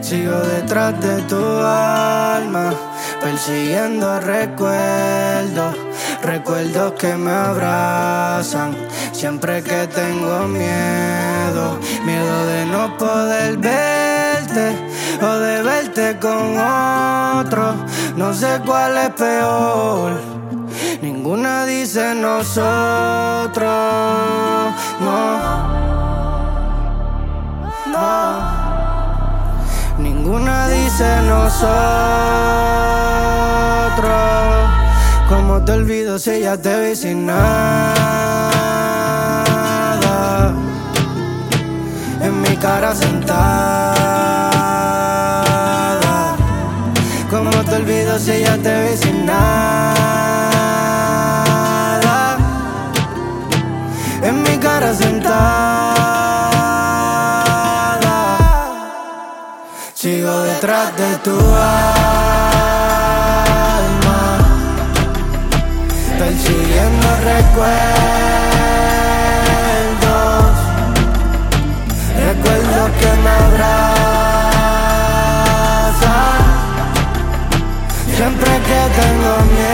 Sigo detrás de tu alma, persiguiendo recuerdos, recuerdos que me abrazan. Siempre que tengo miedo, miedo de no poder verte o de verte con otro. No sé cuál es peor, ninguna dice nosotros. No, ninguna dice nosotros. ¿Cómo te olvido si ya te vi sin nada? En mi cara sentada. ¿Cómo te olvido si ya te vi sin nada? En mi cara sentada. Sigo detrás de tu alma, persiguiendo recuerdos, recuerdos que me abrazan. Siempre que tengo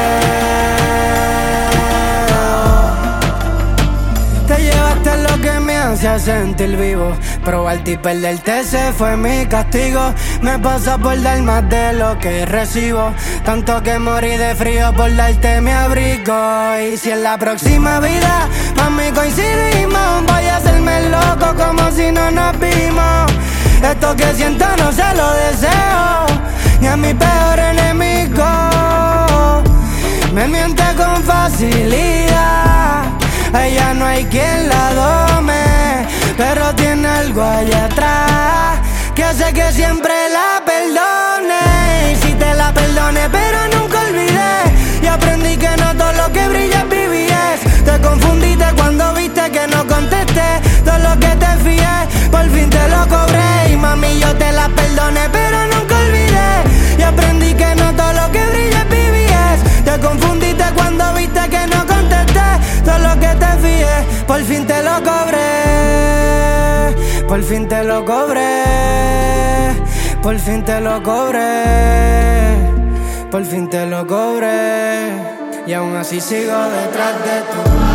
miedo, te llevaste lo que me hacía sentir vivo. Probarte y perderte ese fue mi castigo. Me pasa por dar más de lo que recibo. Tanto que morí de frío por darte mi abrigo. Y si en la próxima vida, mami, coincidimos, voy a hacerme loco como si no nos vimos. Esto que siento no se lo deseo ni a mi peor enemigo. Me miente con facilidad, a ella no hay quien la dome, pero tiene algo allá atrás que hace que siempre la perdone. Y si te la perdone, pero nunca olvidé, y aprendí que no todo lo que brilla es BBS. Te confundiste cuando viste que no contesté todo lo que te fié, por fin te lo cobré. Y mami, yo te la perdoné, pero nunca olvidé, y aprendí que no todo lo que brilla es BBS. Te confundiste cuando viste que no contesté todo lo que te fié, por fin te lo cobré. Por fin te lo cobré, por fin te lo cobré, por fin te lo cobré. Y aún así sigo detrás de tu